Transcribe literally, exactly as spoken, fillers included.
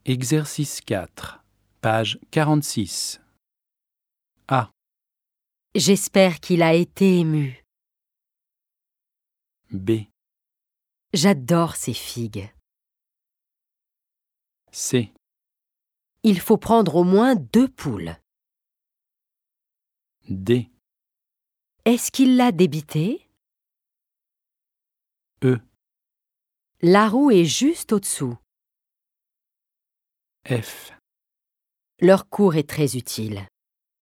Exercice quatre, page quarante-six. A. J'espère qu'il a été ému. B. J'adore ces figues. C. Il faut prendre au moins deux poules. D. Est-ce qu'il l'a débité? E. La roue est juste au-dessous. F. Leur cours est très utile.